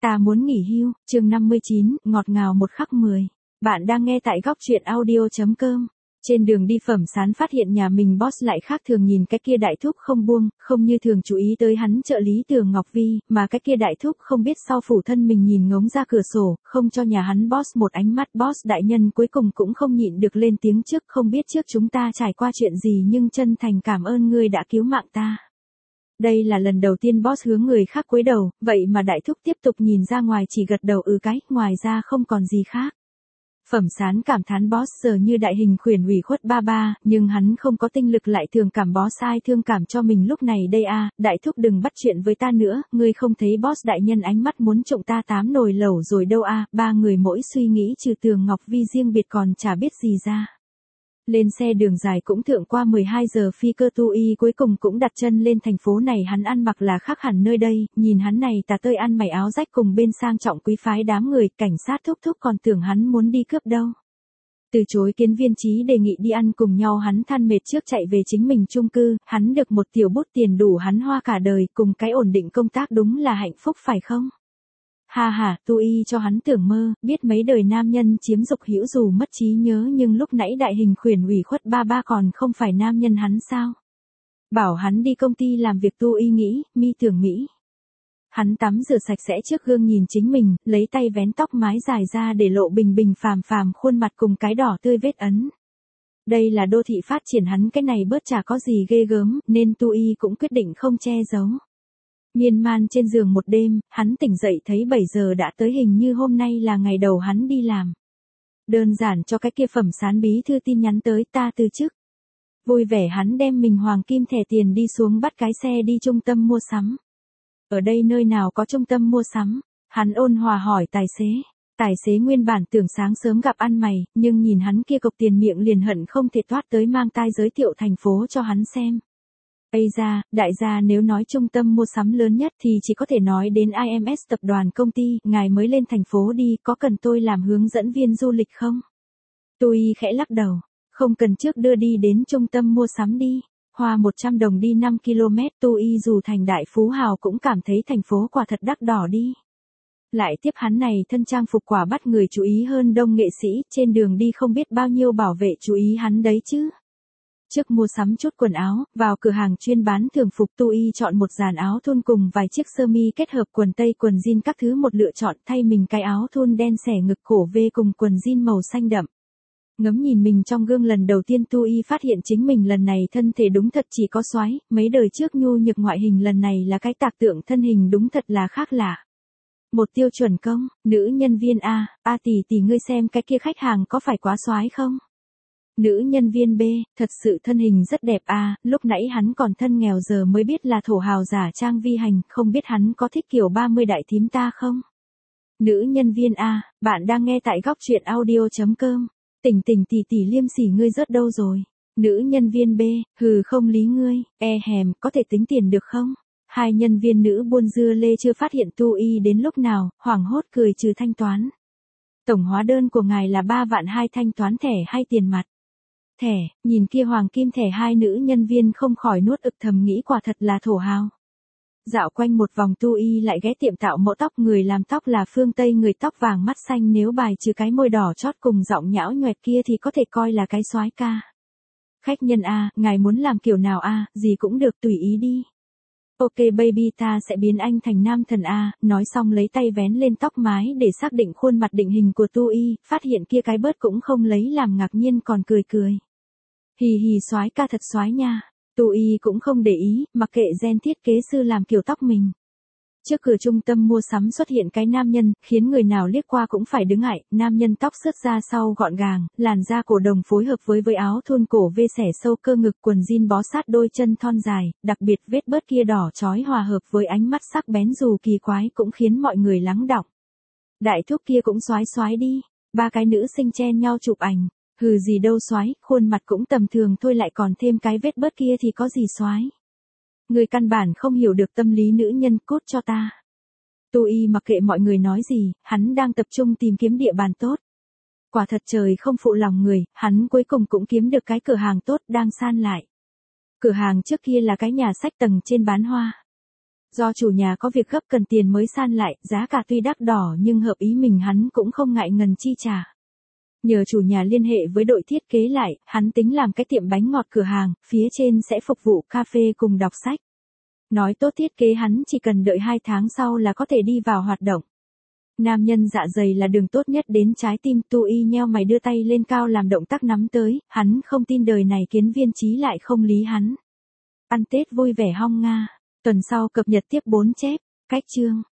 Ta muốn nghỉ hưu, chương 59, ngọt ngào một khắc 10. Bạn đang nghe tại góc truyện audio.com. Trên đường đi Phẩm Sán phát hiện nhà mình boss lại khác thường nhìn cái kia đại thúc không buông, không như thường chú ý tới hắn trợ lý Tường Ngọc Vi, mà cái kia đại thúc không biết sau phủ thân mình nhìn ngóng ra cửa sổ, không cho nhà hắn boss một ánh mắt. Boss đại nhân cuối cùng cũng không nhịn được lên tiếng trước, không biết trước chúng ta trải qua chuyện gì nhưng chân thành cảm ơn ngươi đã cứu mạng ta. Đây là lần đầu tiên boss hướng người khác cúi đầu, vậy mà đại thúc tiếp tục nhìn ra ngoài chỉ gật đầu cái, ngoài ra không còn gì khác. Phẩm Sán cảm thán boss giờ như đại hình khuyển ủy khuất ba, nhưng hắn không có tinh lực lại thường cảm boss ai thương cảm cho mình lúc này đây đại thúc đừng bắt chuyện với ta nữa, ngươi không thấy boss đại nhân ánh mắt muốn trụng ta 8 nồi lẩu rồi đâu ba người mỗi suy nghĩ trừ Tường Ngọc Vi riêng biệt còn chả biết gì ra. Lên xe đường dài cũng thượng qua 12 giờ phi cơ Tu Y cuối cùng cũng đặt chân lên thành phố này. Hắn ăn mặc là khác hẳn nơi đây, nhìn hắn này tà tơi ăn mày áo rách cùng bên sang trọng quý phái đám người, cảnh sát thúc còn tưởng hắn muốn đi cướp đâu. Từ chối kiến viên trí đề nghị đi ăn cùng nhau, hắn than mệt trước chạy về chính mình chung cư, hắn được một tiểu bút tiền đủ hắn hoa cả đời, cùng cái ổn định công tác đúng là hạnh phúc phải không? Ha, Tu Y cho hắn tưởng mơ, biết mấy đời nam nhân chiếm dục hữu dù mất trí nhớ nhưng lúc nãy đại hình khuyển ủy khuất ba còn không phải nam nhân hắn sao? Bảo hắn đi công ty làm việc Tu Y nghĩ, mi tưởng Mỹ. Hắn tắm rửa sạch sẽ trước gương nhìn chính mình, lấy tay vén tóc mái dài ra để lộ bình phàm khuôn mặt cùng cái đỏ tươi vết ấn. Đây là đô thị phát triển, hắn cái này bớt chả có gì ghê gớm, nên Tu Y cũng quyết định không che giấu. Miên man trên giường một đêm, hắn tỉnh dậy thấy 7 giờ đã tới, hình như hôm nay là ngày đầu hắn đi làm. Đơn giản cho cái kia Phẩm Sán bí thư tin nhắn tới, ta từ chức. Vui vẻ hắn đem mình hoàng kim thẻ tiền đi xuống bắt cái xe đi trung tâm mua sắm. Ở đây nơi nào có trung tâm mua sắm? Hắn ôn hòa hỏi tài xế. Tài xế nguyên bản tưởng sáng sớm gặp ăn mày, nhưng nhìn hắn kia cộc tiền miệng liền hận không thể toát tới mang tai giới thiệu thành phố cho hắn xem. Ây da, đại gia nếu nói trung tâm mua sắm lớn nhất thì chỉ có thể nói đến IMS tập đoàn công ty, ngài mới lên thành phố đi, có cần tôi làm hướng dẫn viên du lịch không? Tôi khẽ lắc đầu, không cần, trước đưa đi đến trung tâm mua sắm đi, hoa 100 đồng đi 5 km, tôi dù thành đại phú hào cũng cảm thấy thành phố quả thật đắt đỏ đi. Lại tiếp hắn này thân trang phục quả bắt người chú ý hơn đông nghệ sĩ, trên đường đi không biết bao nhiêu bảo vệ chú ý hắn đấy chứ. Trước mua sắm chút quần áo, vào cửa hàng chuyên bán thường phục Tu Y chọn một dàn áo thun cùng vài chiếc sơ mi kết hợp quần tây quần jean các thứ một lựa chọn, thay mình cái áo thun đen xẻ ngực cổ V cùng quần jean màu xanh đậm. Ngắm nhìn mình trong gương lần đầu tiên Tu Y phát hiện chính mình lần này thân thể đúng thật chỉ có soái, mấy đời trước nhu nhược ngoại hình lần này là cái tạc tượng thân hình đúng thật là khác lạ. Một tiêu chuẩn công, nữ nhân viên tỷ ngươi xem cái kia khách hàng có phải quá soái không? Nữ nhân viên B, thật sự thân hình rất đẹp lúc nãy hắn còn thân nghèo giờ mới biết là thổ hào giả trang vi hành, không biết hắn có thích kiểu 30 đại thím ta không? Nữ nhân viên A, bạn đang nghe tại góc truyện audio.com, tỉnh tỷ liêm sỉ ngươi rớt đâu rồi? Nữ nhân viên B, hừ không lý ngươi, có thể tính tiền được không? Hai nhân viên nữ buôn dưa lê chưa phát hiện Tu Y đến lúc nào, hoảng hốt cười trừ thanh toán. Tổng hóa đơn của ngài là 3 vạn 2, thanh toán thẻ hay tiền mặt? Thẻ, nhìn kia hoàng kim thẻ, hai nữ nhân viên không khỏi nuốt ực thầm nghĩ quả thật là thổ hào. Dạo quanh một vòng Tu Y lại ghé tiệm tạo mẫu tóc, người làm tóc là phương Tây, người tóc vàng mắt xanh, nếu bài trừ cái môi đỏ chót cùng giọng nhão nhoẹt kia thì có thể coi là cái soái ca. Khách nhân ngài muốn làm kiểu nào gì cũng được tùy ý đi. Ok baby, ta sẽ biến anh thành nam thần nói xong lấy tay vén lên tóc mái để xác định khuôn mặt định hình của Tu Y, phát hiện kia cái bớt cũng không lấy làm ngạc nhiên còn cười. Hì soái ca thật soái nha. Tu Y cũng không để ý, mặc kệ gen thiết kế sư làm kiểu tóc mình. Trước cửa trung tâm mua sắm xuất hiện cái nam nhân, khiến người nào liếc qua cũng phải đứng ngại, nam nhân tóc sứt ra sau gọn gàng, làn da cổ đồng phối hợp với áo thun cổ V xẻ sâu cơ ngực, quần jean bó sát đôi chân thon dài, đặc biệt vết bớt kia đỏ chói hòa hợp với ánh mắt sắc bén dù kỳ quái cũng khiến mọi người lắng đọng. Đại thúc kia cũng soái đi, ba cái nữ sinh chen nhau chụp ảnh, hừ gì đâu soái, khuôn mặt cũng tầm thường thôi lại còn thêm cái vết bớt kia thì có gì soái. Người căn bản không hiểu được tâm lý nữ nhân, cút cho ta. Tu Y mặc kệ mọi người nói gì, hắn đang tập trung tìm kiếm địa bàn tốt. Quả thật trời không phụ lòng người, hắn cuối cùng cũng kiếm được cái cửa hàng tốt đang san lại. Cửa hàng trước kia là cái nhà sách tầng trên bán hoa. Do chủ nhà có việc gấp cần tiền mới san lại, giá cả tuy đắt đỏ nhưng hợp ý mình hắn cũng không ngại ngần chi trả. Nhờ chủ nhà liên hệ với đội thiết kế lại, hắn tính làm cái tiệm bánh ngọt cửa hàng, phía trên sẽ phục vụ cà phê cùng đọc sách. Nói tốt thiết kế hắn chỉ cần đợi 2 tháng sau là có thể đi vào hoạt động. Nam nhân dạ dày là đường tốt nhất đến trái tim. Tui nheo mày đưa tay lên cao làm động tác nắm tới, hắn không tin đời này kiến viên trí lại không lý hắn. Ăn Tết vui vẻ hong nga. Tuần sau cập nhật tiếp 4 chép. Cách chương.